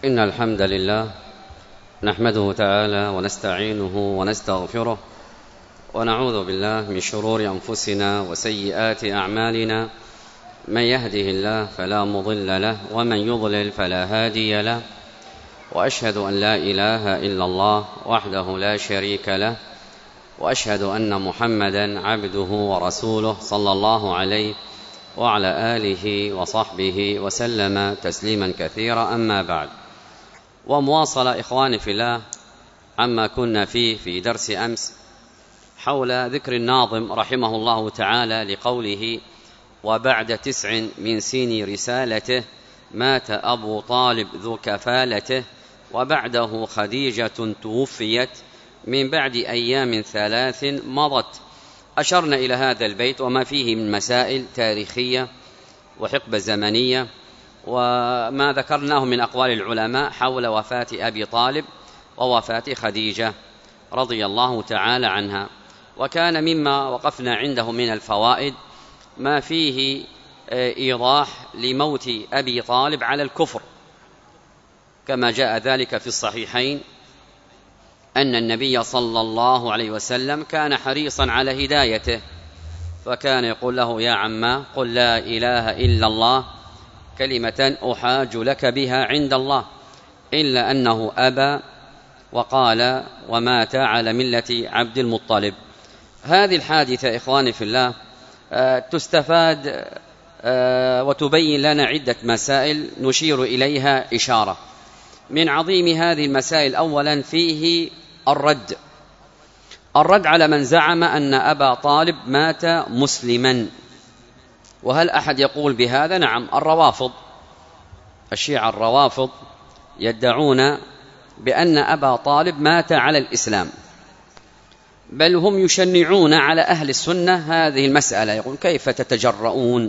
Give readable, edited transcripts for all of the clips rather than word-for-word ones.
إن الحمد لله نحمده تعالى ونستعينه ونستغفره ونعوذ بالله من شرور أنفسنا وسيئات أعمالنا. من يهده الله فلا مضل له ومن يضلل فلا هادي له، وأشهد أن لا إله إلا الله وحده لا شريك له، وأشهد أن محمدا عبده ورسوله صلى الله عليه وعلى آله وصحبه وسلم تسليما كثيرا. أما بعد، ومواصلة إخواني في الله عما كنا فيه في درس أمس حول ذكر الناظم رحمه الله تعالى لقوله: وبعد 9 من سين رسالته مات أبو طالب ذو كفالته، وبعده خديجة توفيت من بعد أيام 3 مضت. أشرنا إلى هذا البيت وما فيه من مسائل تاريخية وحقبة زمنية، وما ذكرناه من أقوال العلماء حول وفاة أبي طالب ووفاة خديجة رضي الله تعالى عنها. وكان مما وقفنا عنده من الفوائد ما فيه إيضاح لموت أبي طالب على الكفر، كما جاء ذلك في الصحيحين أن النبي صلى الله عليه وسلم كان حريصا على هدايته، فكان يقول له: يا عما قل لا إله إلا الله كلمة أحاج لك بها عند الله، إلا أنه أبى وقال ومات على ملة عبد المطلب. هذه الحادثة إخواني في الله تستفاد وتبين لنا عدة مسائل نشير إليها إشارة. من عظيم هذه المسائل أولا فيه الرد على من زعم أن أبا طالب مات مسلما. وهل أحد يقول بهذا؟ نعم، الروافض، الشيعة الروافض يدعون بأن أبا طالب مات على الإسلام، بل هم يشنعون على أهل السنة هذه المسألة، يقول: كيف تتجرؤون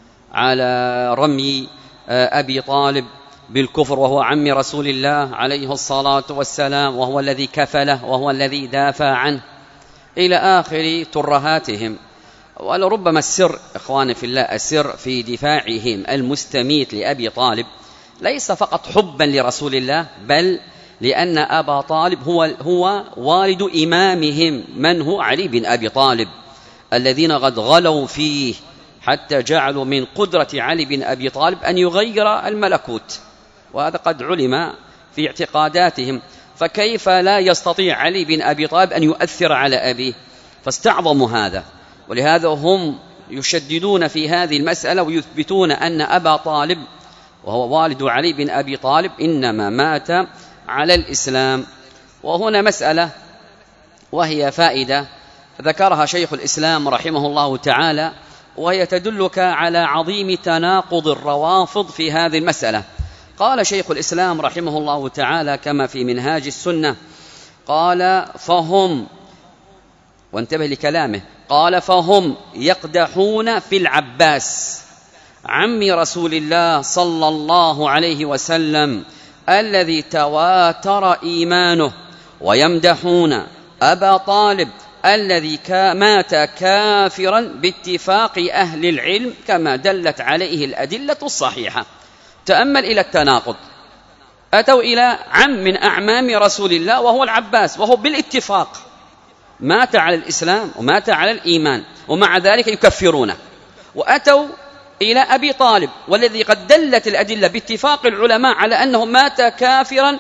على رمي أبي طالب بالكفر وهو عم رسول الله عليه الصلاة والسلام، وهو الذي كفله وهو الذي دافع عنه، إلى آخر ترهاتهم. ولربما السر إخواني في الله، السر في دفاعهم المستميت لأبي طالب ليس فقط حبا لرسول الله، بل لأن أبا طالب هو والد إمامهم، من هو علي بن أبي طالب، الذين قد غلوا فيه حتى جعلوا من قدرة علي بن أبي طالب أن يغير الملكوت، وهذا قد علم في اعتقاداتهم. فكيف لا يستطيع علي بن أبي طالب أن يؤثر على أبيه؟ فاستعظموا هذا، ولهذا هم يشددون في هذه المسألة ويثبتون أن أبا طالب وهو والد علي بن أبي طالب إنما مات على الإسلام. وهنا مسألة وهي فائدة ذكرها شيخ الإسلام رحمه الله تعالى، وهي تدلك على عظيم تناقض الروافض في هذه المسألة. قال شيخ الإسلام رحمه الله تعالى كما في منهاج السنة، قال: فهم، وانتبه لكلامه، قال: فهم يقدحون في العباس عم رسول الله صلى الله عليه وسلم الذي تواتر إيمانه، ويمدحون أبا طالب الذي مات كافرا باتفاق أهل العلم، كما دلت عليه الأدلة الصحيحة. تأمل إلى التناقض، أتوا إلى عم من أعمام رسول الله وهو العباس، وهو بالاتفاق مات على الإسلام ومات على الإيمان، ومع ذلك يكفرونه. وأتوا إلى أبي طالب والذي قد دلت الأدلة باتفاق العلماء على أنه مات كافرا،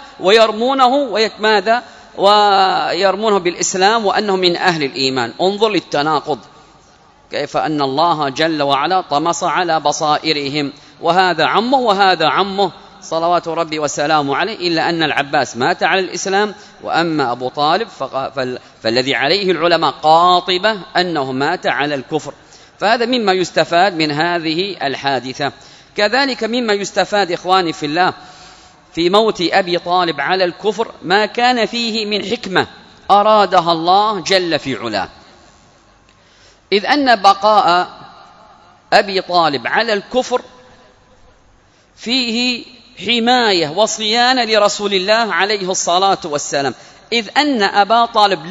ويرمونه بالإسلام وأنه من أهل الإيمان. انظر للتناقض، كيف أن الله جل وعلا طمس على بصائرهم، وهذا عمه وهذا عمه صلوات ربي وسلامه عليه، إلا أن العباس مات على الإسلام، وأما أبو طالب فالذي عليه العلماء قاطبة أنه مات على الكفر. فهذا مما يستفاد من هذه الحادثة. كذلك مما يستفاد إخواني في الله في موت أبي طالب على الكفر ما كان فيه من حكمة أرادها الله جل في علاه، إذ أن بقاء أبي طالب على الكفر فيه حماية وصيانة لرسول الله عليه الصلاة والسلام، إذ أن أبا طالب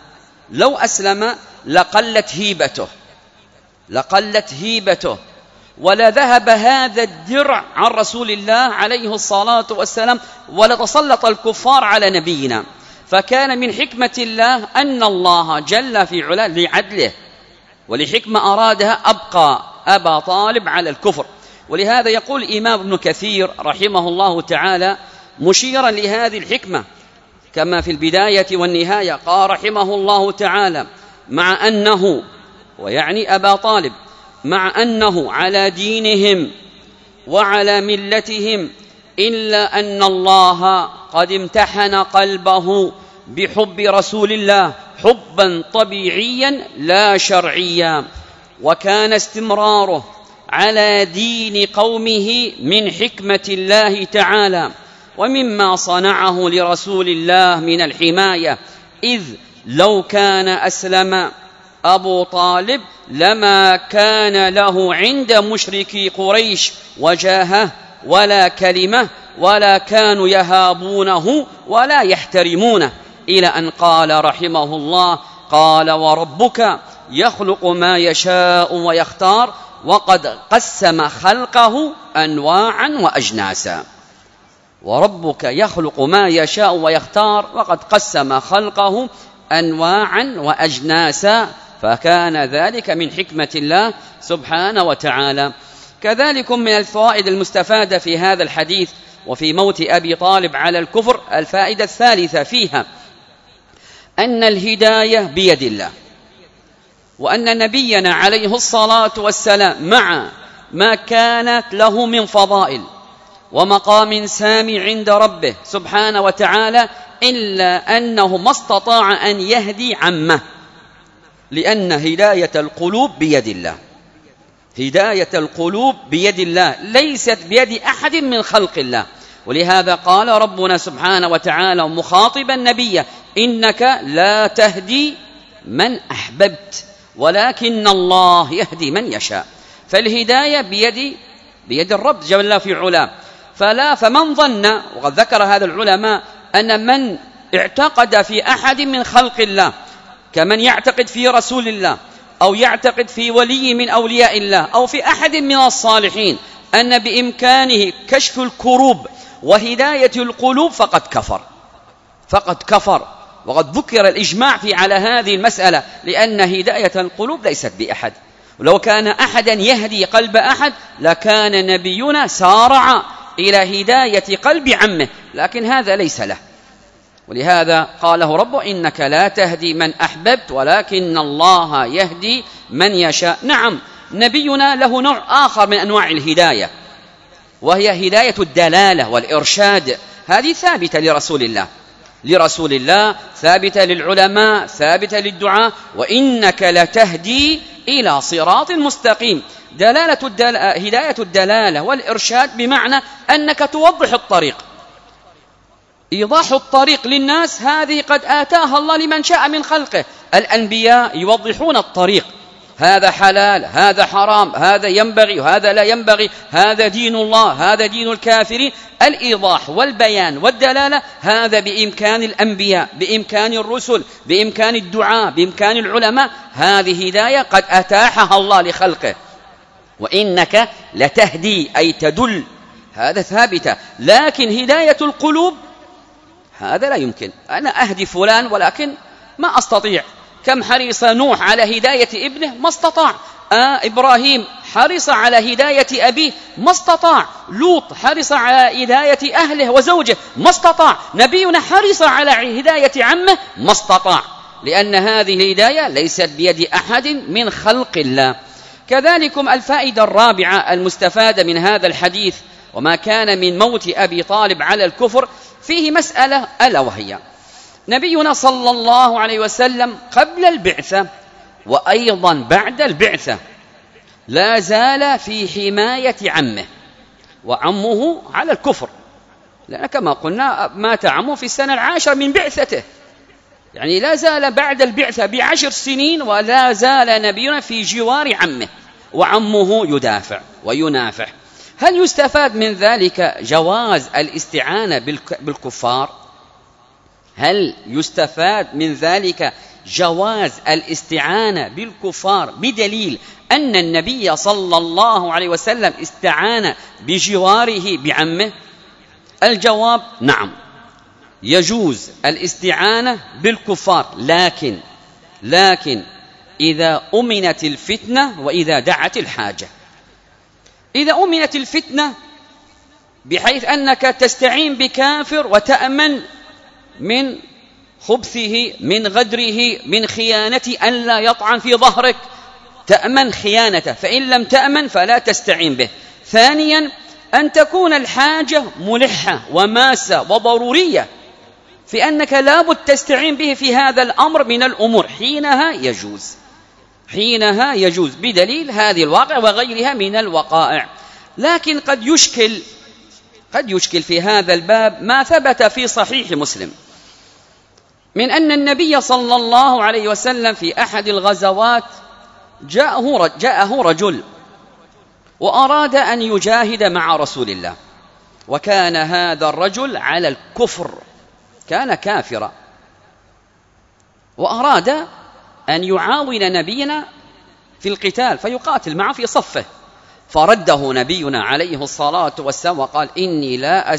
لو أسلم لقلت هيبته، ولذهب هذا الدرع عن رسول الله عليه الصلاة والسلام، ولتسلط الكفار على نبينا. فكان من حكمة الله أن الله جل في علاه لعدله ولحكمة أرادها أبقى أبا طالب على الكفر. ولهذا يقول الإمام ابن كثير رحمه الله تعالى مشيرا لهذه الحكمة كما في البداية والنهاية، قال رحمه الله تعالى: مع أنه، ويعني أبا طالب، مع أنه على دينهم وعلى ملتهم، إلا أن الله قد امتحن قلبه بحب رسول الله حبا طبيعيا لا شرعيا، وكان استمراره على دين قومه من حكمة الله تعالى ومما صنعه لرسول الله من الحماية، إذ لو كان أسلم أبو طالب لما كان له عند مشركي قريش وجاهه ولا كلمة، ولا كانوا يهابونه ولا يحترمونه، إلى أن قال رحمه الله: قال: وربك يخلق ما يشاء ويختار، وقد قسم خلقه أنواعا وأجناسا. وربك يخلق ما يشاء ويختار، وقد قسم خلقه أنواعا وأجناسا، فكان ذلك من حكمة الله سبحانه وتعالى. كذلك من الفوائد المستفادة في هذا الحديث وفي موت أبي طالب على الكفر، الفائدة الثالثة فيها أن الهداية بيد الله، وأن نبينا عليه الصلاة والسلام مع ما كانت له من فضائل ومقام سامي عند ربه سبحانه وتعالى، إلا أنه ما استطاع أن يهدي عمه، لأن هداية القلوب بيد الله. هداية القلوب بيد الله، ليست بيد أحد من خلق الله. ولهذا قال ربنا سبحانه وتعالى مخاطبا النبي: إنك لا تهدي من أحببت ولكن الله يهدي من يشاء. فالهداية بيد الرب جل في علاه. فمن ظن، وقد ذكر هذا العلماء، أن من اعتقد في أحد من خلق الله كمن يعتقد في رسول الله أو يعتقد في ولي من أولياء الله أو في أحد من الصالحين أن بإمكانه كشف الكروب وهداية القلوب فقد كفر. وقد ذكر الإجماع على هذه المسألة، لأن هداية القلوب ليست بأحد. ولو كان أحدا يهدي قلب أحد لكان نبينا سارع إلى هداية قلب عمه، لكن هذا ليس له. ولهذا قاله ربه: إنك لا تهدي من أحببت ولكن الله يهدي من يشاء. نعم، نبينا له نوع آخر من أنواع الهداية، وهي هداية الدلالة والإرشاد. هذه ثابتة لرسول الله، ثابتة للعلماء، ثابتة للدعاء: وإنك لتهدي إلى صراط مستقيم. هداية الدلالة والإرشاد بمعنى أنك توضح الطريق. إيضاح الطريق للناس هذه قد آتاها الله لمن شاء من خلقه. الأنبياء يوضحون الطريق: هذا حلال، هذا حرام، هذا ينبغي وهذا لا ينبغي، هذا دين الله، هذا دين الكافرين. الإيضاح والبيان والدلالة هذا بإمكان الأنبياء، بإمكان الرسل، بإمكان الدعاء، بإمكان العلماء. هذه هداية قد أتاحها الله لخلقه. وإنك لتهدي أي تدل، هذا ثابتة. لكن هداية القلوب هذا لا يمكن. أنا أهدي فلان ولكن ما أستطيع. كم حرص نوح على هداية ابنه ما استطاع. إبراهيم حرص على هداية أبيه ما استطاع. لوط حرص على هداية أهله وزوجه ما استطاع. نبينا حرص على هداية عمه ما استطاع، لأن هذه الهداية ليست بيد أحد من خلق الله. كذلكم الفائدة الرابعة المستفادة من هذا الحديث وما كان من موت أبي طالب على الكفر، فيه مسألة ألا وهي: نبينا صلى الله عليه وسلم قبل البعثة وأيضا بعد البعثة لا زال في حماية عمه، وعمه على الكفر، لأن كما قلنا مات عمه في السنة 10 من بعثته، يعني لا زال بعد البعثة ب10 سنين ولا زال نبينا في جوار عمه، وعمه يدافع وينافح. هل يستفاد من ذلك جواز الاستعانة بالكفار؟ هل يستفاد من ذلك جواز الاستعانة بالكفار بدليل أن النبي صلى الله عليه وسلم استعان بجواره بعمه؟ الجواب نعم، يجوز الاستعانة بالكفار، لكن إذا أمنت الفتنة وإذا دعت الحاجة. إذا أمنت الفتنة بحيث أنك تستعين بكافر وتأمن من خبثه، من غدره، من خيانته، أن لا يطعن في ظهرك، تأمن خيانته، فإن لم تأمن فلا تستعين به. ثانيا أن تكون الحاجة ملحة وماسة وضرورية، في أنك لابد تستعين به في هذا الأمر من الأمور، حينها يجوز بدليل هذه الواقع وغيرها من الوقائع. لكن قد يشكل في هذا الباب ما ثبت في صحيح مسلم من أن النبي صلى الله عليه وسلم في أحد الغزوات جاءه رجل وأراد أن يجاهد مع رسول الله، وكان هذا الرجل على الكفر، كان كافرا، وأراد أن يعاون نبينا في القتال فيقاتل معه في صفه، فرده نبينا عليه الصلاة والسلام وقال: إني لا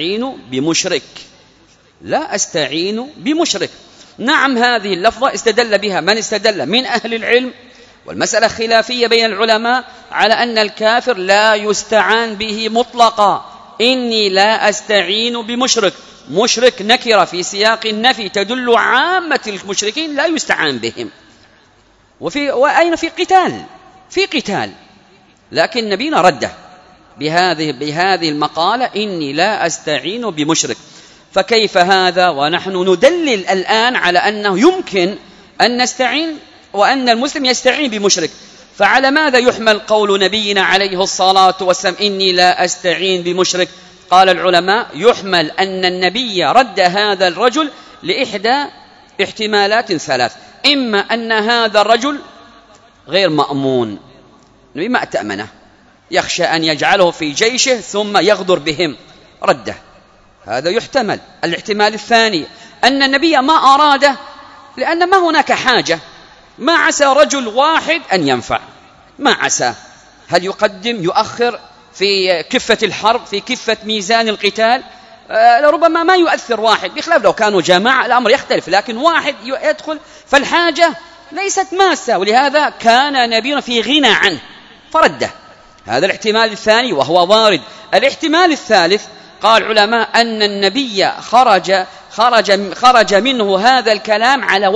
أستعين بمشرك. نعم، هذه اللفظة استدل بها من استدل من أهل العلم، والمسألة خلافية بين العلماء على أن الكافر لا يستعان به مطلقا. إني لا أستعين بمشرك، مشرك نكرة في سياق النفي تدل عامة المشركين لا يستعان بهم، وأين في قتال، لكن نبينا رده بهذه المقالة: إني لا أستعين بمشرك. فكيف هذا ونحن ندلل الآن على أنه يمكن أن نستعين وأن المسلم يستعين بمشرك؟ فعلى ماذا يحمل قول نبينا عليه الصلاة والسلام: إني لا أستعين بمشرك؟ قال العلماء: يحمل أن النبي رد هذا الرجل لإحدى احتمالات ثلاث: إما أن هذا الرجل غير مأمون، ما أتأمنه، يخشى أن يجعله في جيشه ثم يغدر بهم، رده، هذا يحتمل. الاحتمال الثاني أن النبي ما أراده لأن ما هناك حاجة، ما عسى رجل واحد أن ينفع، ما عسى، هل يقدم يؤخر في كفة الحرب، في كفة ميزان القتال؟ لربما ما يؤثر واحد، بخلاف لو كانوا جماعة الأمر يختلف، لكن واحد يدخل، فالحاجة ليست ماسة، ولهذا كان نبينا في غنى عنه فرده. هذا الاحتمال الثاني وهو وارد. الاحتمال الثالث قال العلماء أن النبي خرج منه هذا الكلام على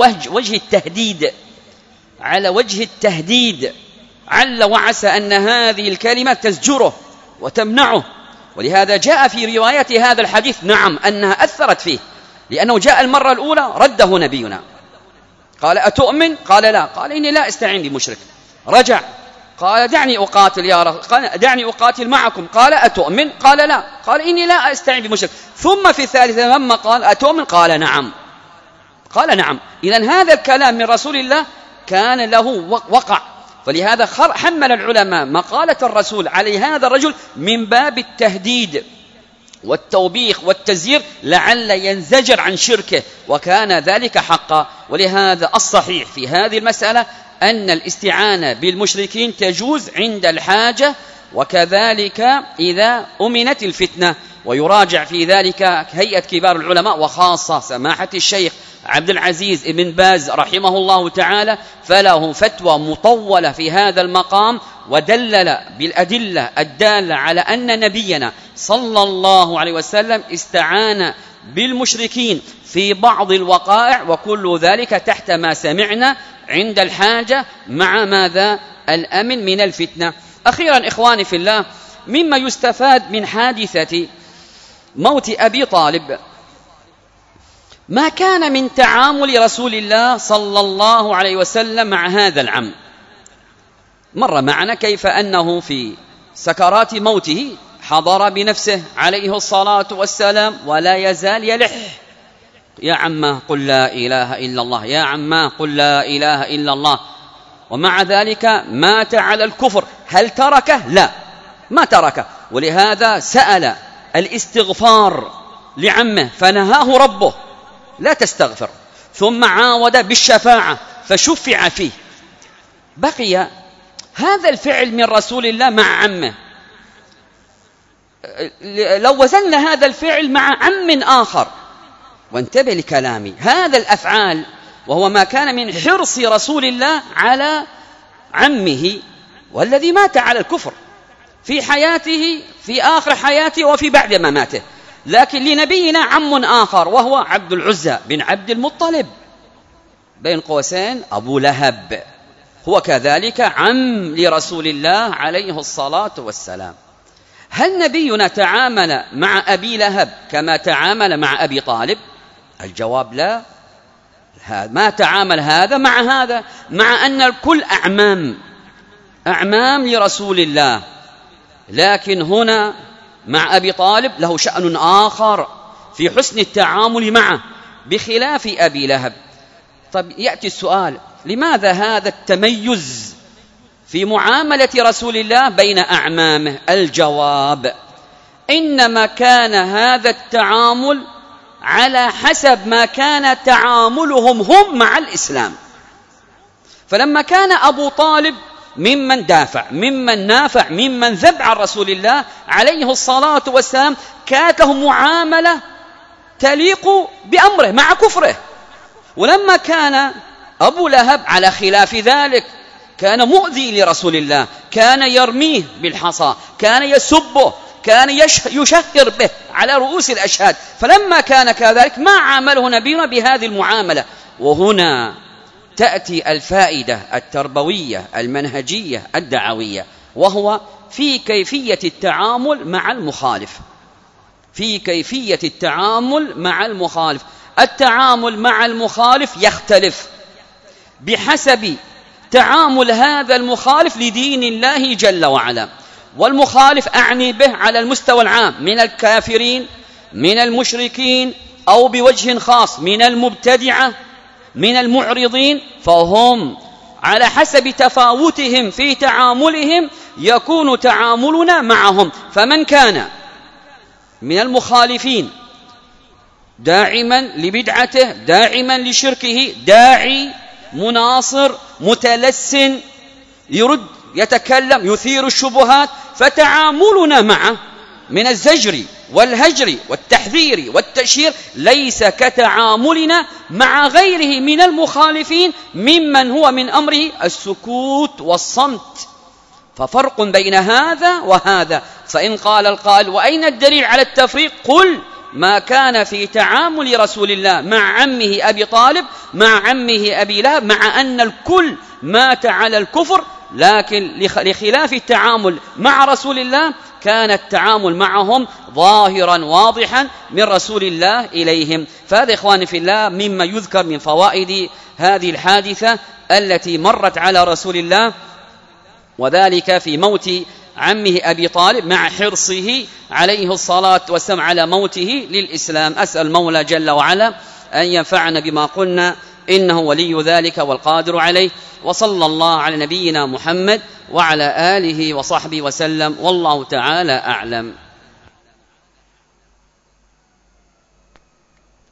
وجه التهديد، عل وعسى أن هذه الكلمة تزجره وتمنعه، ولهذا جاء في رواية هذا الحديث نعم أنها أثرت فيه، لأنه جاء المرة الأولى رده نبينا، قال: أتؤمن؟ قال: لا. قال: إني لا أستعين بمشرك. رجع قال: دعني أقاتل يا رسول، قال: دعني أقاتل معكم. قال: أتؤمن؟ قال: لا. قال: إني لا أستعين بمشرك. ثم في الثالثة لما قال: أتؤمن؟ قال: نعم. إذن هذا الكلام من رسول الله كان له وقع، فلهذا حمل العلماء مقالة الرسول على هذا الرجل من باب التهديد والتوبيخ والتزيير لعل ينزجر عن شركه، وكان ذلك حقا. ولهذا الصحيح في هذه المسألة أن الاستعانة بالمشركين تجوز عند الحاجة، وكذلك إذا أمنت الفتنة. ويراجع في ذلك هيئة كبار العلماء، وخاصة سماحة الشيخ عبد العزيز بن باز رحمه الله تعالى، فله فتوى مطولة في هذا المقام، ودلل بالأدلة الدالة على أن نبينا صلى الله عليه وسلم استعان بالمشركين في بعض الوقائع، وكل ذلك تحت ما سمعنا عند الحاجة مع ماذا؟ الأمن من الفتنة. أخيرا إخواني في الله، مما يستفاد من حادثة موت أبي طالب ما كان من تعامل رسول الله صلى الله عليه وسلم مع هذا العم. مر معنا كيف أنه في سكرات موته حضر بنفسه عليه الصلاة والسلام ولا يزال يلح: يا عماه قل لا إله إلا الله، يا عماه قل لا إله إلا الله. ومع ذلك مات على الكفر. هل تركه؟ لا، ما تركه. ولهذا سأل الاستغفار لعمه فنهاه ربه لا تستغفر، ثم عاود بالشفاعة فشفع فيه. بقي هذا الفعل من رسول الله مع عمه، لو وزننا هذا الفعل مع عم آخر، وانتبه لكلامي، هذا الأفعال وهو ما كان من حرص رسول الله على عمه والذي مات على الكفر في حياته، في آخر حياته وفي بعد مماته، لكن لنبينا عم آخر وهو عبد العزى بن عبد المطلب، بين قوسين أبو لهب، هو كذلك عم لرسول الله عليه الصلاة والسلام. هل نبينا تعامل مع أبي لهب كما تعامل مع أبي طالب؟ الجواب لا، ما تعامل هذا مع هذا، مع أن الكل أعمام لرسول الله، لكن هنا مع أبي طالب له شأن آخر في حسن التعامل معه بخلاف أبي لهب. طب يأتي السؤال، لماذا هذا التميز في معاملة رسول الله بين أعمامه؟ الجواب: إنما كان هذا التعامل على حسب ما كان تعاملهم هم مع الإسلام. فلما كان أبو طالب ممن دافع، ممن نافع، ممن ذب عن رسول الله عليه الصلاة والسلام، كانت لهم معاملة تليق بأمره مع كفره. ولما كان أبو لهب على خلاف ذلك، كان مؤذي لرسول الله، كان يرميه بالحصى، كان يسبه، كان يشهر به على رؤوس الأشهاد. فلما كان كذلك ما عامله نبينا بهذه المعاملة. وهنا تأتي الفائدة التربوية المنهجية الدعوية، وهو في كيفية التعامل مع المخالف. في كيفية التعامل مع المخالف. التعامل مع المخالف يختلف بحسب تعامل هذا المخالف لدين الله جل وعلا. والمخالف أعني به على المستوى العام من الكافرين، من المشركين، أو بوجه خاص من المبتدعة، من المعرضين، فهم على حسب تفاوتهم في تعاملهم يكون تعاملنا معهم. فمن كان من المخالفين داعما لبدعته، داعما لشركه، داعي مناصر متلسن، يرد، يتكلم، يثير الشبهات، فتعاملنا معه من الزجر والهجر والتحذير والتشهير ليس كتعاملنا مع غيره من المخالفين ممن هو من أمره السكوت والصمت. ففرق بين هذا وهذا. فإن قال القائل: وأين الدليل على التفريق؟ قل: ما كان في تعامل رسول الله مع عمه أبي طالب، مع عمه أبي لهب، مع أن الكل مات على الكفر، لكن لخلاف التعامل مع رسول الله كان التعامل معهم ظاهرا واضحا من رسول الله إليهم. فهذا إخواني في الله مما يذكر من فوائد هذه الحادثة التي مرت على رسول الله، وذلك في موت عمه أبي طالب مع حرصه عليه الصلاة والسلام على موته للإسلام. أسأل المولى جل وعلا أن ينفعنا بما قلنا، إنه ولي ذلك والقادر عليه. وصلى الله على نبينا محمد وعلى آله وصحبه وسلم، والله تعالى أعلم.